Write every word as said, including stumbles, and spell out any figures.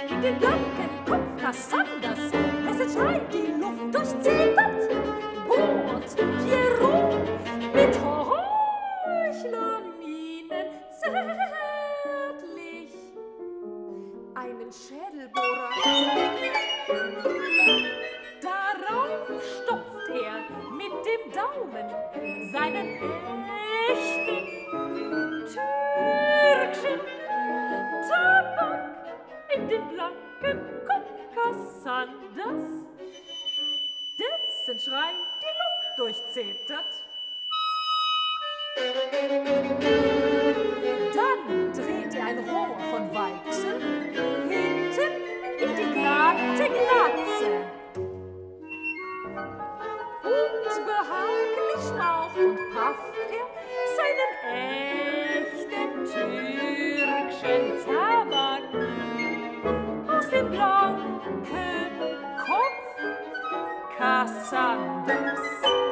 in den blanken Kopf Cassanders, es entscheid die Luft durchzittert, bohrt Pierrot mit Heuchlerminen zärtlich einen Schädelbohrer. Darauf stopft er mit dem Daumen seinen echten türkischen Tabak in den blanken Kopf Cassanders, dessen Schrei die Luft durchzetert. Dann dreht er ein Rohr von Weichsel hinten in die glatte Glatze. Und behaglich schmaucht und pafft er seinen echten türkischen Tabak aus dem blanken Kopf Cassanders.